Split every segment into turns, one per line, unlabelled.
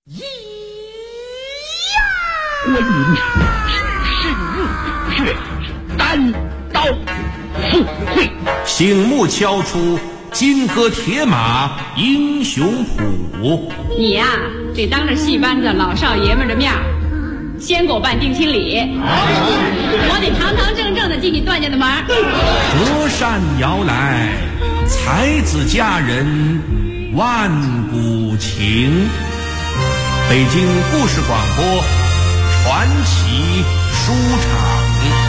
观音是日月，单刀赴会，
醒目敲出金戈铁马英雄谱。
你呀，得当着戏班子老少爷们的面先给我办定亲礼，我得堂堂正正的进你段家的门。
折扇摇来，才子佳人万古情。北京故事广播传奇书场。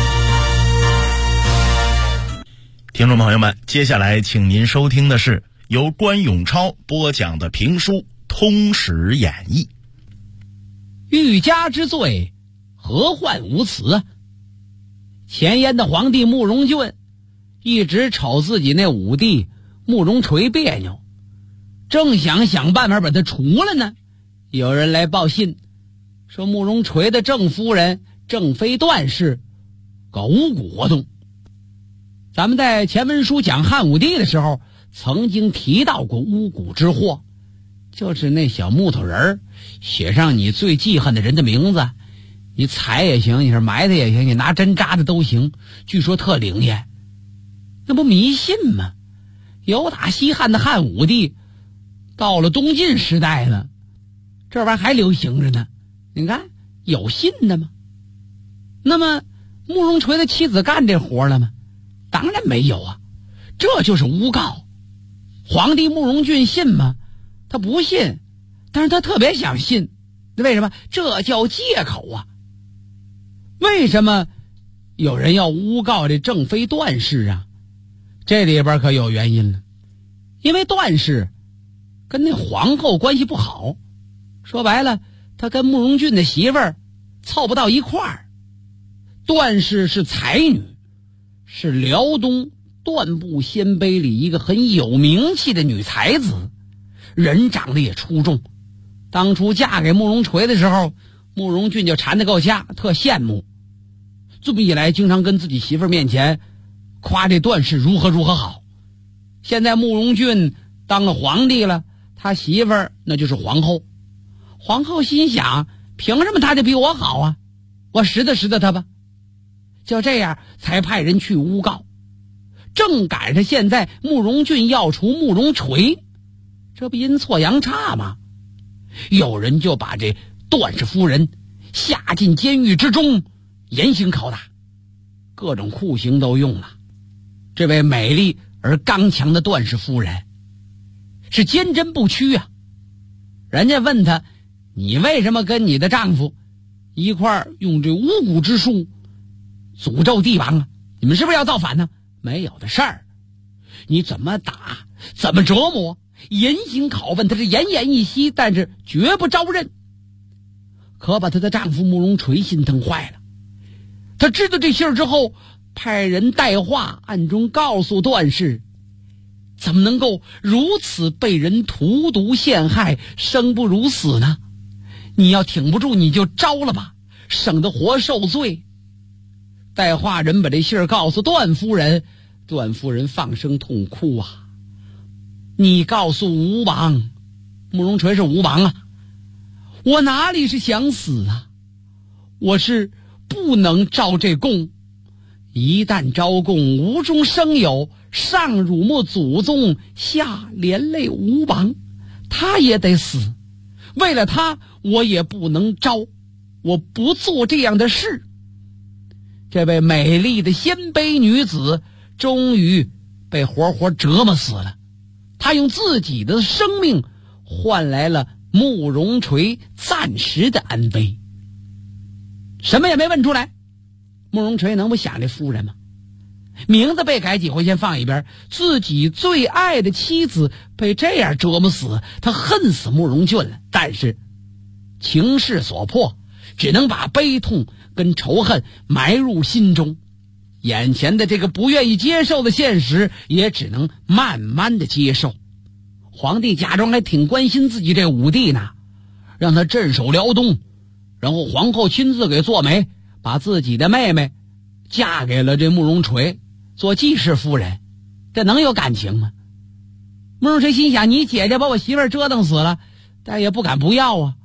听众朋友们，接下来请您收听的是由关永超播讲的评书《通史演义》。
欲加之罪，何患无辞啊！前燕的皇帝慕容俊一直瞅自己那武帝慕容垂别扭，正想办法把他除了呢，有人来报信说慕容垂的正夫人正妃段氏搞巫蛊活动。咱们在前文书讲汉武帝的时候曾经提到过巫蛊之祸，就是那小木头人写上你最记恨的人的名字，你踩也行，你是埋汰也行，你拿针扎的都行，据说特灵验。那不迷信吗？由打西汉的汉武帝到了东晋时代了，这玩意儿还流行着呢。你看有信的吗？那么慕容垂的妻子干这活了吗？当然没有啊，这就是诬告。皇帝慕容俊信吗？他不信，但是他特别想信。为什么？这叫借口啊。为什么有人要诬告这正妃段氏啊？这里边可有原因了。因为段氏跟那皇后关系不好，说白了他跟慕容俊的媳妇儿凑不到一块儿。段氏是才女，是辽东段部鲜卑里一个很有名气的女才子，人长得也出众。当初嫁给慕容垂的时候，慕容俊就馋得够呛，特羡慕。这么一来，经常跟自己媳妇儿面前夸这段氏如何如何好。现在慕容俊当了皇帝了，他媳妇儿那就是皇后。皇后心想，凭什么他就比我好啊？我实得他吧。就这样才派人去诬告。正赶上现在慕容俊要除慕容垂，这不阴错阳差吗？有人就把这段氏夫人下进监狱之中，严刑拷打，各种酷刑都用了。这位美丽而刚强的段氏夫人是坚贞不屈啊。人家问他，你为什么跟你的丈夫一块儿用这巫蛊之术诅咒帝王啊？你们是不是要造反呢？没有的事儿。你怎么打，怎么折磨，严刑拷问，他是奄奄一息，但是绝不招认。可把她的丈夫慕容垂心疼坏了。他知道这信儿之后，派人带话暗中告诉段氏，怎么能够如此被人荼毒陷害，生不如死呢？你要挺不住，你就招了吧，省得活受罪。带话人把这信儿告诉段夫人，段夫人放声痛哭啊！你告诉吴王，慕容垂是吴王啊，我哪里是想死啊？我是不能招这供，一旦招供，无中生有，上辱没祖宗，下连累吴王，他也得死。为了他，我也不能招，我不做这样的事。这位美丽的鲜卑女子终于被活活折磨死了，她用自己的生命换来了慕容垂暂时的安危。什么也没问出来，慕容垂能不想这夫人吗？名字被改几回先放一边，自己最爱的妻子被这样折磨死，他恨死慕容俊了。但是情势所迫，只能把悲痛跟仇恨埋入心中。眼前的这个不愿意接受的现实，也只能慢慢的接受。皇帝假装还挺关心自己这武帝呢，让他镇守辽东，然后皇后亲自给做媒，把自己的妹妹嫁给了这慕容垂做继室夫人，这能有感情吗？慕容垂心想，你姐姐把我媳妇儿折腾死了，但也不敢不要啊，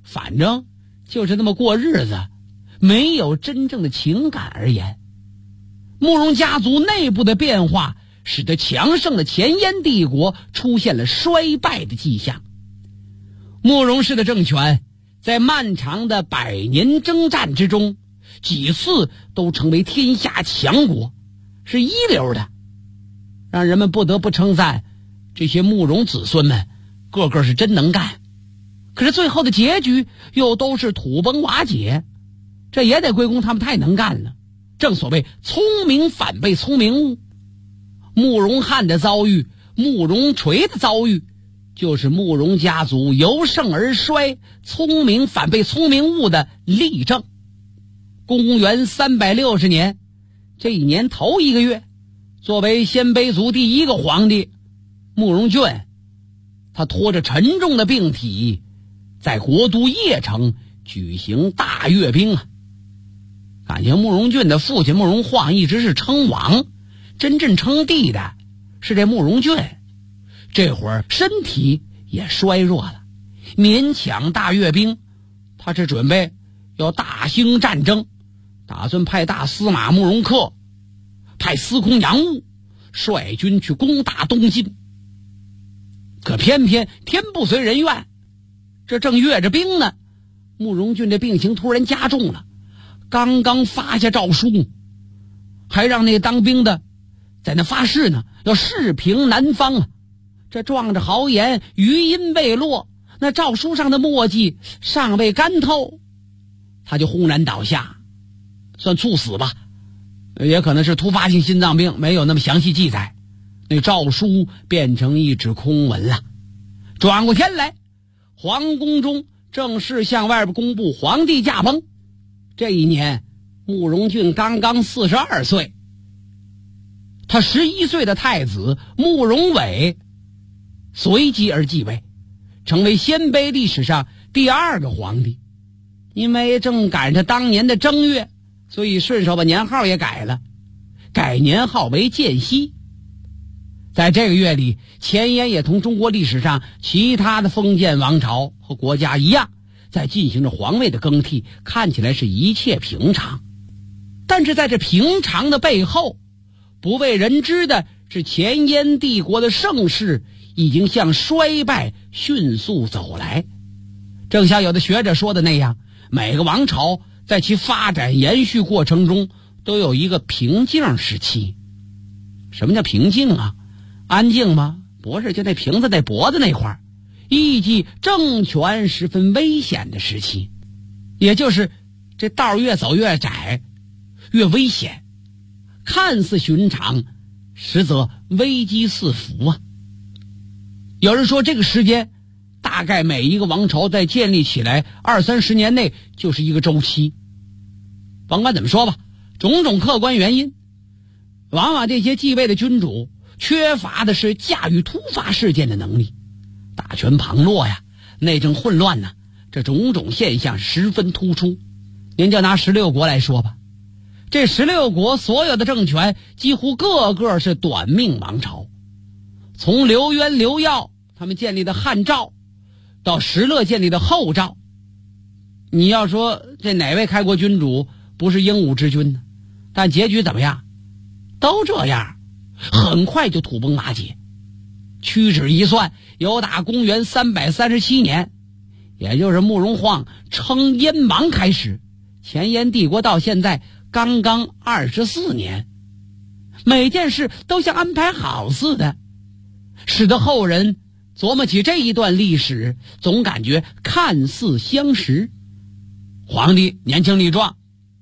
反正就是那么过日子，没有真正的情感而言。慕容家族内部的变化使得强盛的前燕帝国出现了衰败的迹象。慕容氏的政权在漫长的100年征战之中，几次都成为天下强国，是一流的，让人们不得不称赞这些慕容子孙们个个是真能干。可是最后的结局又都是土崩瓦解，这也得归功他们太能干了。正所谓聪明反被聪明误，慕容翰的遭遇，慕容垂的遭遇，就是慕容家族由盛而衰，聪明反被聪明误的例证。公元360年，这一年头1个月，作为鲜卑族第一个皇帝，慕容俊，他拖着沉重的病体，在国都邺城举行大阅兵啊。感情慕容俊的父亲慕容晃一直是称王，真正称帝的是这慕容俊，这会儿身体也衰弱了，勉强大阅兵，他是准备要大兴战争，打算派大司马慕容恪，派司空杨务率军去攻打东晋。可偏偏天不随人愿，这正阅着兵呢，慕容俊这病情突然加重了，刚刚发下诏书，还让那当兵的在那发誓呢，要示平南方啊。这壮着豪言，余音未落，那诏书上的墨迹尚未干透，他就轰然倒下，算猝死吧，也可能是突发性心脏病，没有那么详细记载。那诏书变成一纸空文了。转过天来，皇宫中正式向外边公布皇帝驾崩。这一年，慕容俊刚刚42岁，他11岁的太子慕容伟随即而继位，成为鲜卑历史上第2个皇帝。因为正赶上当年的正月，所以顺手把年号也改了，改年号为建熙。在这个月里，前燕也同中国历史上其他的封建王朝和国家一样，在进行着皇位的更替，看起来是一切平常。但是在这平常的背后，不为人知的是前燕帝国的盛世已经向衰败迅速走来。正像有的学者说的那样，每个王朝在其发展延续过程中都有一个平静时期。什么叫平静啊？安静吗？不是，就那瓶子那脖子那块，意即政权十分危险的时期，也就是这道越走越窄，越危险，看似寻常，实则危机四伏啊。有人说这个时间大概每一个王朝在建立起来20-30年内就是一个周期。甭管怎么说吧，种种客观原因，往往这些继位的君主缺乏的是驾驭突发事件的能力，大权旁落呀，内政混乱呢，这种种现象十分突出。您就拿16国来说吧，这16国所有的政权几乎个个是短命王朝，从刘渊、刘耀他们建立的汉赵，到石勒建立的后赵，你要说这哪位开国君主不是英武之君呢？但结局怎么样？都这样，很快就土崩瓦解。屈指一算，由打公元337年，也就是慕容晃称燕王开始，前燕帝国到现在刚刚24年，每件事都像安排好似的，使得后人琢磨起这一段历史，总感觉看似相识。皇帝年轻力壮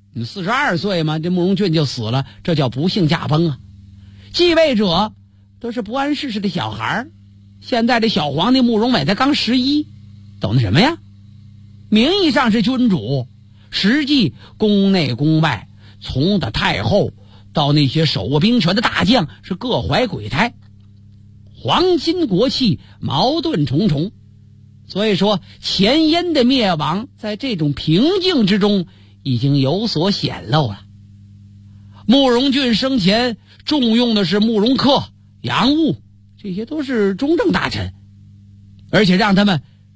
，42岁嘛，这慕容俊就死了，这叫不幸驾崩啊。继位者都是不谙世事的小孩，现在这小皇帝慕容伟才刚11，懂得什么呀？名义上是君主，实际宫内宫外，从的太后到那些手握兵权的大将，是各怀鬼胎，皇亲国戚矛盾重重。所以说前燕的灭亡在这种平静之中已经有所显露了。慕容俊生前重用的是慕容恪、杨务，这些都是中正大臣，而且让他们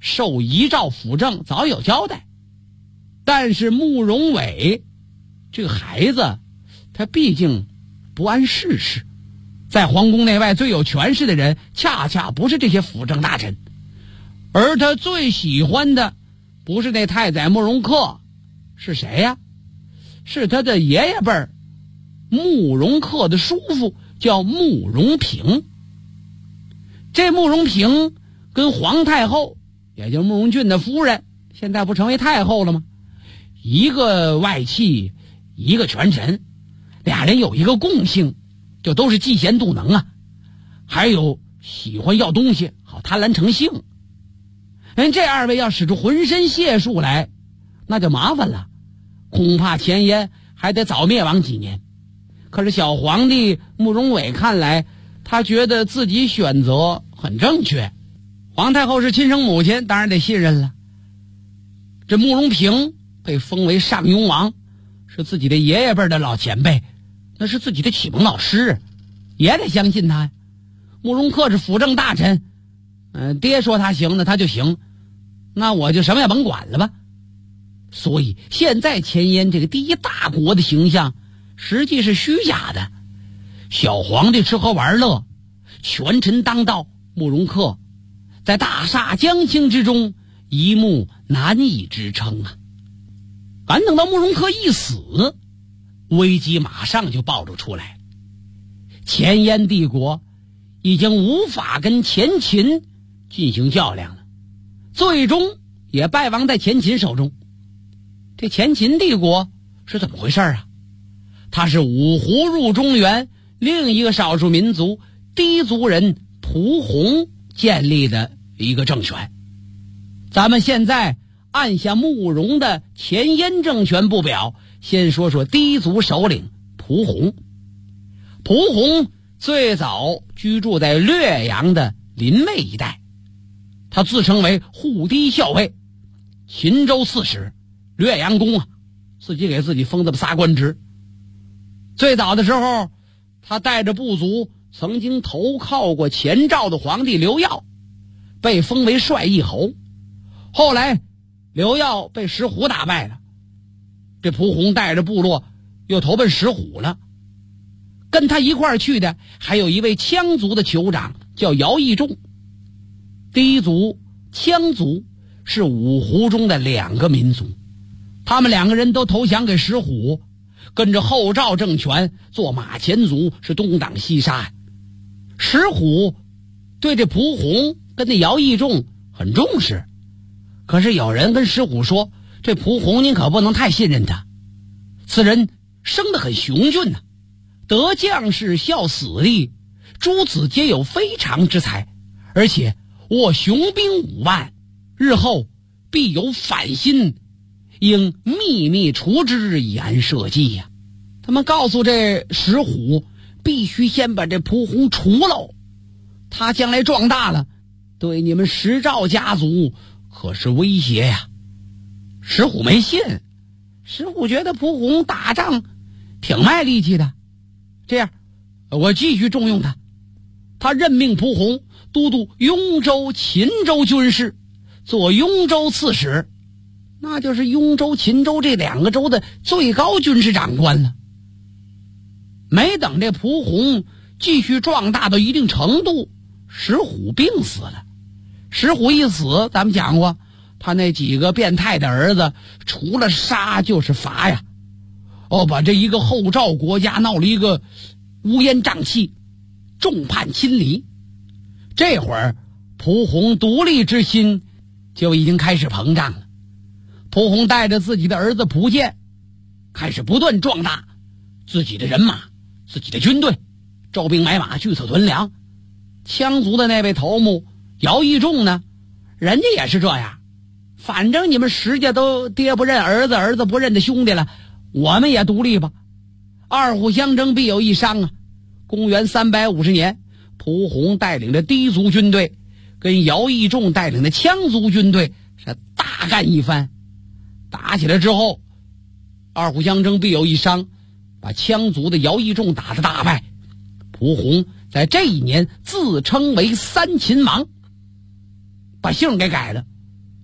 受遗诏辅政早有交代。但是慕容伟这个孩子，他毕竟不谙世事，在皇宫内外最有权势的人恰恰不是这些辅政大臣，而他最喜欢的不是那太宰慕容恪，是谁呀？是他的爷爷辈儿慕容恪的叔父，叫慕容平。这慕容平跟皇太后，也就是慕容俊的夫人，现在不成为太后了吗？一个外戚，一个权臣，俩人有一个共性，就都是嫉贤妒能啊，还有喜欢要东西，好贪婪成性。这二位要使出浑身解数来，那就麻烦了，恐怕前燕还得早灭亡几年。可是小皇帝慕容伟看来，他觉得自己选择很正确。皇太后是亲生母亲，当然得信任了。这慕容平被封为上庸王，是自己的爷爷辈的老前辈，那是自己的启蒙老师，也得相信他。慕容恪是辅政大臣，爹说他行，那他就行，那我就什么也甭管了吧。所以现在前燕这个第一大国的形象实际是虚假的，小皇帝吃喝玩乐，权臣当道，慕容恪在大厦将倾之中一目难以支撑啊。反等到慕容恪一死，危机马上就暴露出来。前燕帝国已经无法跟前秦进行较量了，最终也败亡在前秦手中。这前秦帝国是怎么回事啊？它是五胡入中原另一个少数民族氐族人蒲洪建立的一个政权。咱们现在按下慕容的前燕政权不表，先说说氐族首领蒲洪。蒲洪最早居住在略阳的临渭一带，他自称为护氐校尉、秦州刺史、略阳公啊，自己给自己封这么仨官职。最早的时候，他带着部族曾经投靠过前赵的皇帝刘曜，被封为帅义侯。后来刘曜被石虎打败了，这蒲洪带着部落又投奔石虎了。跟他一块儿去的还有一位羌族的酋长，叫姚义仲。氐族、羌族是五胡中的两个民族，他们两个人都投降给石虎，跟着后赵政权做马前卒，是东挡西杀。石虎对这蒲洪跟那姚义仲很重视，可是有人跟石虎说，这蒲洪您可不能太信任他，此人生得很雄俊啊，得将士效死力，诸子皆有非常之才，而且我雄兵5万，日后必有反心，应秘密除之，以安社稷呀。他们告诉这石虎，必须先把这蒲洪除了，他将来壮大了，对你们石赵家族可是威胁呀。石虎没信，石虎觉得蒲洪打仗挺卖力气的，这样我继续重用他。他任命蒲洪都督雍州、秦州军事，做雍州刺史，那就是雍州、秦州这两个州的最高军事长官了。没等这蒲洪继续壮大到一定程度，石虎病死了。石虎一死，咱们讲过，他那几个变态的儿子除了杀就是罚呀，把这一个后赵国家闹了一个乌烟瘴气，众叛亲离。这会儿蒲洪独立之心就已经开始膨胀了。蒲洪带着自己的儿子蒲建开始不断壮大自己的人马、自己的军队，招兵买马，聚策屯粮。羌族的那位头目姚义仲呢，人家也是这样，反正你们石家都爹不认儿子，儿子不认的兄弟了，我们也独立吧，二虎相争必有一伤啊。公元350年，蒲洪带领着氐族军队跟姚义仲带领的羌族军队是大干一番。打起来之后，二虎相争必有一伤，把羌族的姚义仲打得大败。蒲洪在这一年自称为3秦王，把姓给改了，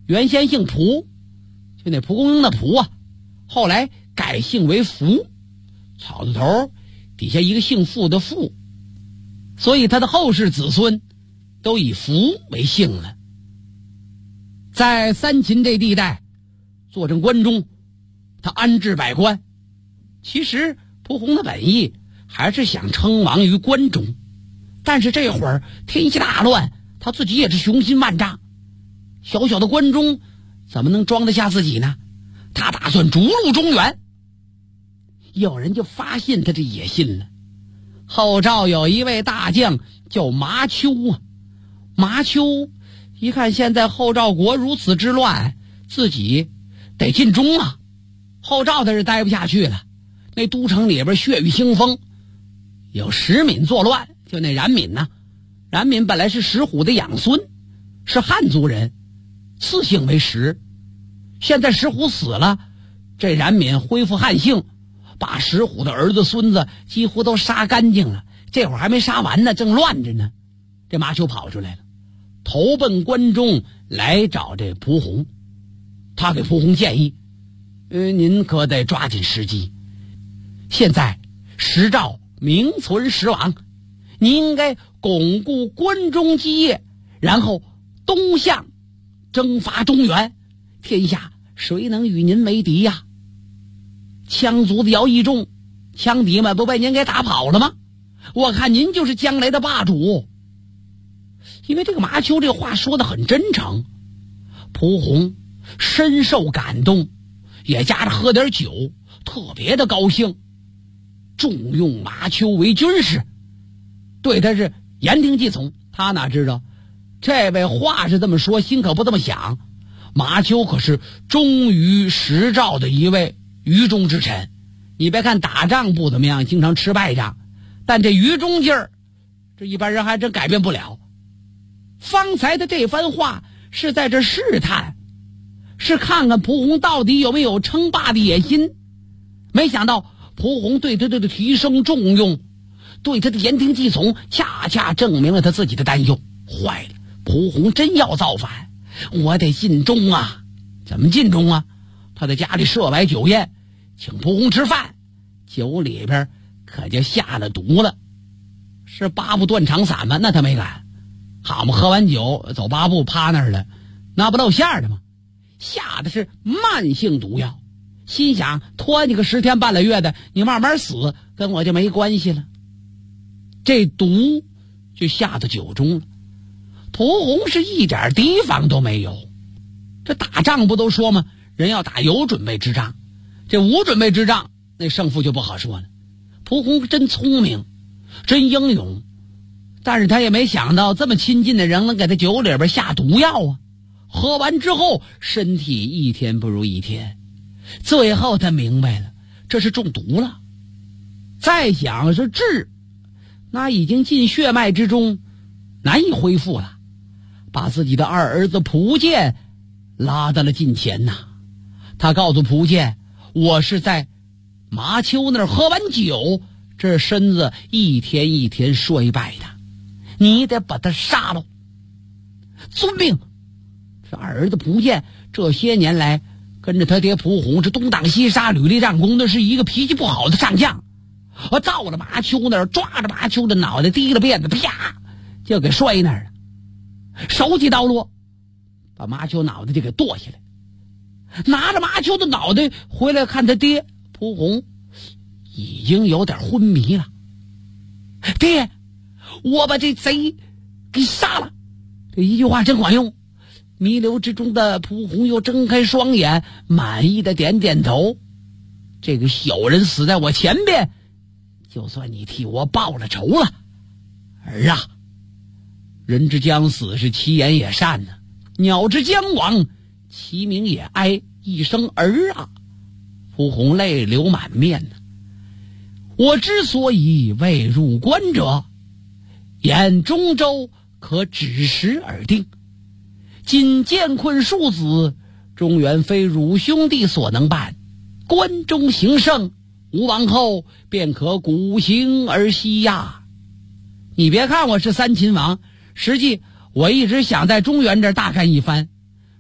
原先姓蒲，就那蒲公英的蒲啊，后来改姓为福，草字头底下一个姓傅的傅，所以他的后世子孙都以福为姓了。在三秦这地带坐镇关中，他安置百官。其实蒲洪的本意还是想称王于关中，但是这会儿天下大乱，他自己也是雄心万丈，小小的关中怎么能装得下自己呢？他打算逐鹿中原。有人就发现他这野心了。后赵有一位大将叫麻丘啊，麻丘一看现在后赵国如此之乱，自己得尽忠啊。后赵他是待不下去了，那都城里边血雨腥风，有石敏作乱，就那冉闵呢。冉闵本来是石虎的养孙，是汉族人，赐姓为石。现在石虎死了，这冉闵恢复汉姓，把石虎的儿子孙子几乎都杀干净了。这会儿还没杀完呢，正乱着呢。这麻丘跑出来了，投奔关中来找这蒲洪。他给蒲洪建议，您可得抓紧时机。现在时赵名存实亡，你应该巩固关中基业，然后东向征伐中原，天下谁能与您为敌呀？羌族的徭役重，羌敌们不被您给打跑了吗？我看您就是将来的霸主。因为这个麻丘这话说得很真诚，蒲洪深受感动，也夹着喝点酒，特别的高兴，重用麻丘为军师，对他是言听计从。他哪知道这位话是这么说，心可不这么想。麻丘可是忠于时赵的一位于中之臣，你别看打仗不怎么样，经常吃败仗，但这于中劲儿，这一般人还真改变不了。方才的这番话是在这试探，是看看蒲洪到底有没有称霸的野心。没想到蒲洪对他的提升重用，对他的言听计从，恰恰证明了他自己的担忧。坏了，蒲洪真要造反，我得尽忠啊！怎么尽忠啊？他在家里设摆酒宴，请蒲洪吃饭，酒里边可就下了毒了。是八步断肠散吗？那他没敢。好嘛，喝完酒走八步趴那儿了，那不露馅的吗？下的是慢性毒药，心想拖你个10天半个月的，你慢慢死跟我就没关系了。这毒就下到酒中了。蒲洪是一点提防都没有。这打仗不都说吗？人要打有准备之仗，这无准备之仗那胜负就不好说了。蒲洪真聪明，真英勇，但是他也没想到这么亲近的人能给他酒里边下毒药啊！喝完之后身体一天不如一天，最后他明白了，这是中毒了。再想是治，那已经进血脉之中，难以恢复了。把自己的二儿子蒲剑拉到了近前呐。他告诉蒲剑，我是在麻丘那儿喝完酒，这身子一天一天衰败的，你得把他杀了。遵命。这二儿子蒲剑这些年来跟着他爹蒲洪是东挡西杀，屡立战功，那是一个脾气不好的上将。到了麻丘那儿，抓着麻丘的脑袋，提了辫子，啪就给摔那儿了。手起刀落，把麻丘脑袋就给剁下来。拿着麻丘的脑袋回来看他爹蒲洪，已经有点昏迷了。爹，我把这贼给杀了。这一句话真管用。弥留之中的蒲洪又睁开双眼，满意的点点头。这个小人死在我前边，就算你替我报了仇了。儿啊，人之将死是其言也善呢，鸟之将亡其鸣也哀，一声儿啊，蒲洪泪流满面呢。我之所以未入关者，言中州可指时而定。今艰困数子，中原非汝兄弟所能办。关中行胜，吾往后便可鼓行而西呀。你别看我是三秦王，实际我一直想在中原这儿大干一番。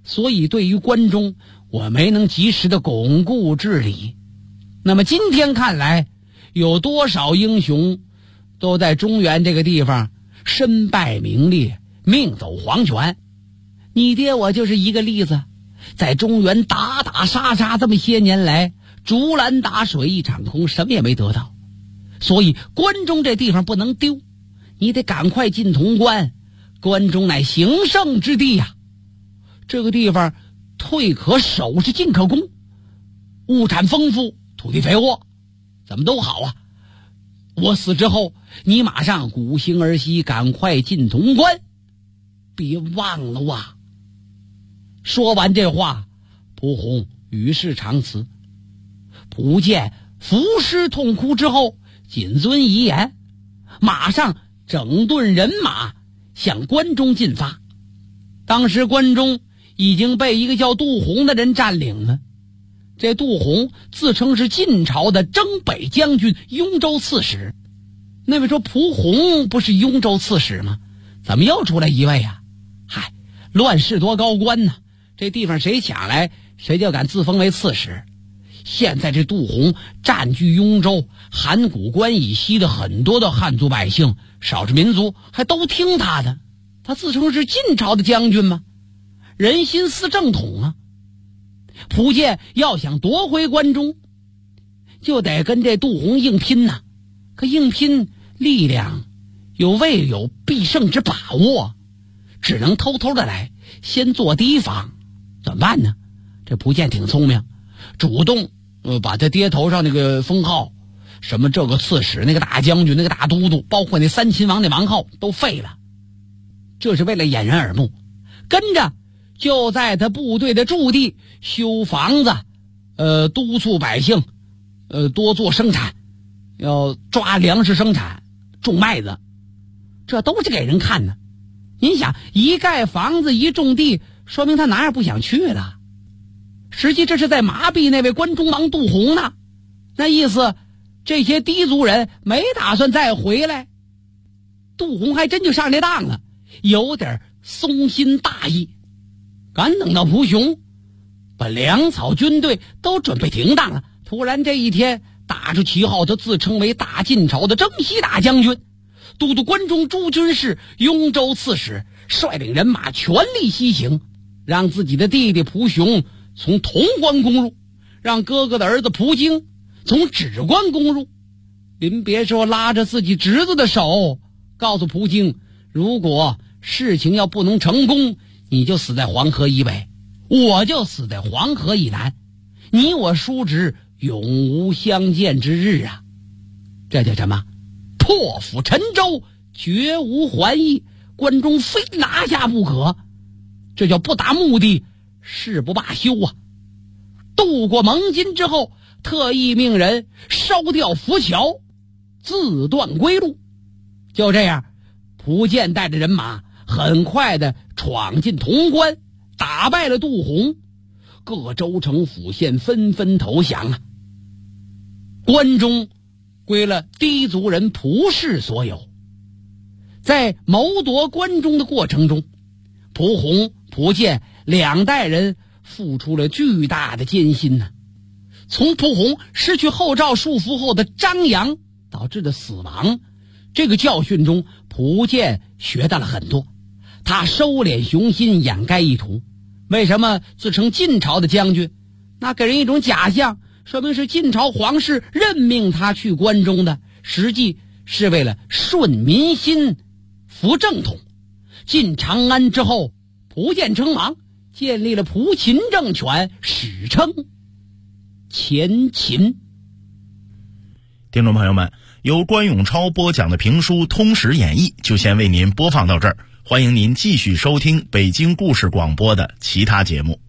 所以对于关中我没能及时的巩固治理。那么今天看来，有多少英雄都在中原这个地方身败名裂，命走黄泉。你爹我就是一个例子，在中原打打杀杀这么些年来，竹篮打水一场空，什么也没得到。所以关中这地方不能丢，你得赶快进潼关。关中乃行胜之地呀，这个地方退可守，是进可攻，物产丰富，土地肥沃，怎么都好啊。我死之后，你马上鼓行而西，赶快进潼关，别忘了啊。说完这话，蒲红与世长辞。蒲剑伏尸痛哭之后，谨遵遗言，马上整顿人马向关中进发。当时关中已经被一个叫杜洪的人占领了。这杜洪自称是晋朝的征北将军、雍州刺史。那位说蒲洪不是雍州刺史吗？怎么又出来一位啊？嗨，乱世多高官呢，这地方谁抢来谁就敢自封为刺史。现在这杜洪占据雍州、函谷关以西的很多的汉族百姓、少数民族还都听他的。他自称是晋朝的将军吗？人心思正统啊。蒲剑要想夺回关中，就得跟这杜洪硬拼呐。可硬拼力量又未有必胜之把握，只能偷偷的来，先做提防。怎么办呢？这蒲剑挺聪明，主动把他爹头上那个封号，什么这个刺史、那个大将军、那个大都督，包括那三秦王那王号都废了，这是为了掩人耳目。跟着就在他部队的驻地修房子，督促百姓多做生产，要抓粮食生产，种麦子，这都是给人看的。您想，一盖房子一种地，说明他哪也不想去了。实际这是在麻痹那位关中王杜洪呢。那意思，这些氐族人没打算再回来。杜洪还真就上这当了，有点松心大意。赶等到蒲雄把粮草军队都准备停当了，突然这一天打出旗号，他自称为大晋朝的征西大将军，都督关中诸军事、雍州刺史，率领人马全力西行，让自己的弟弟蒲雄从潼关攻入，让哥哥的儿子蒲京从轵关攻入。临别时候拉着自己侄子的手，告诉蒲京，如果事情要不能成功，你就死在黄河以北，我就死在黄河以南，你我叔侄永无相见之日啊！这叫什么？破釜沉舟，绝无还意，关中非拿下不可。这叫不达目的誓不罢休啊！渡过蒙津之后，特意命人烧掉浮桥，自断归路。就这样，蒲剑带着人马很快的闯进潼关，打败了杜洪，各州城府县纷纷投降啊。关中归了氐族人蒲氏所有。在谋夺关中的过程中，蒲洪、蒲剑两代人付出了巨大的艰辛呢。从蒲洪失去后赵束缚后的张扬导致的死亡，这个教训中，蒲剑学到了很多。他收敛雄心，掩盖意图。为什么自称晋朝的将军？那给人一种假象，说明是晋朝皇室任命他去关中的，实际是为了顺民心，扶正统。进长安之后，蒲剑称王，建立了蒲秦政权，史称前秦。
听众朋友们，由关永超播讲的评书《通史演义》就先为您播放到这儿，欢迎您继续收听北京故事广播的其他节目。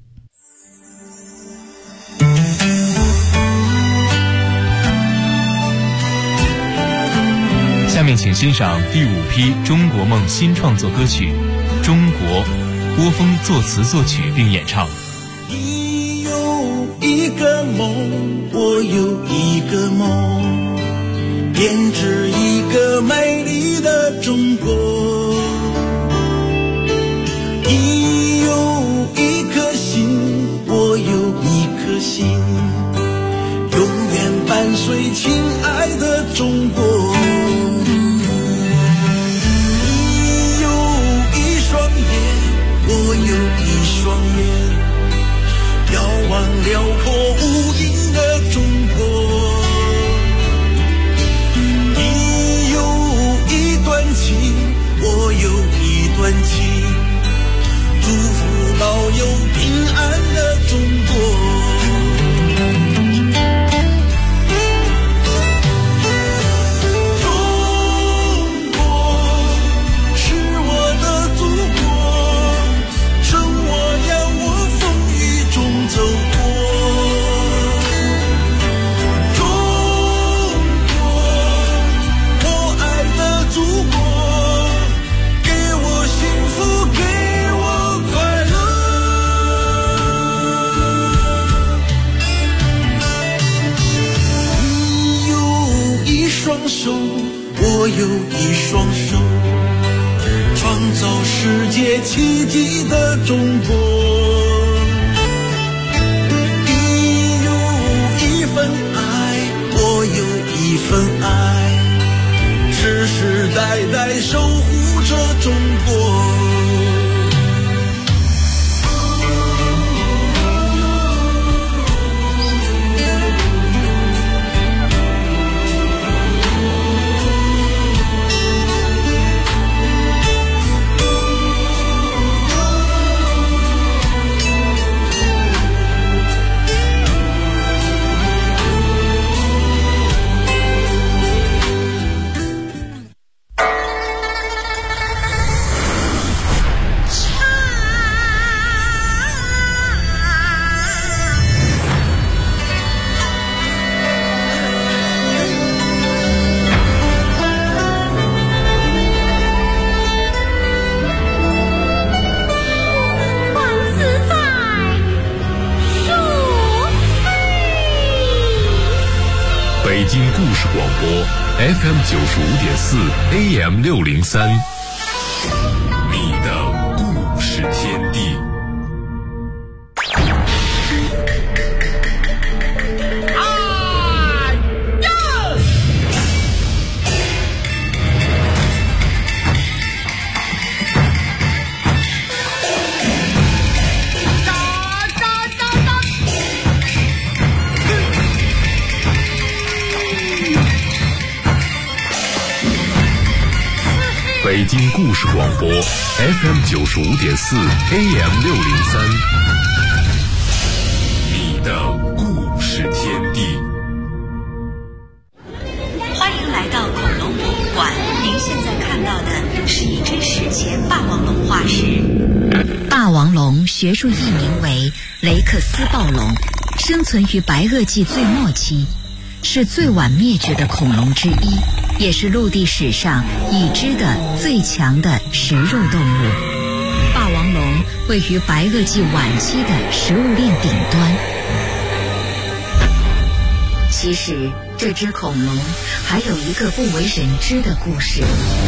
下面请欣赏第5批中国梦新创作歌曲《中国》，郭峰作词作曲并演唱。
你有一个梦，我有一个梦，编织一个美丽的中国。你有一颗手，我有一双手，创造世界奇迹的中国。你有一份爱，我有一份爱，世世代代守护着中国。
北京故事广播 FM95.4 AM603， 你的故事天地。北京故事广播 FM95.4 AM603， 你的故事天地。
欢迎来到恐龙博物馆，您现在看到的是一只史前霸王龙化石。霸王龙学术译名为雷克斯暴龙，生存于白垩纪最末期，是最晚灭绝的恐龙之一，也是陆地史上已知的最强的食肉动物。霸王龙位于白垩纪晚期的食物链顶端。其实这只恐龙还有一个不为人知的故事。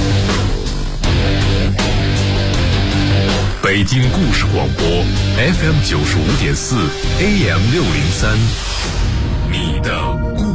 北京故事广播 FM95.4 AM603， 你的故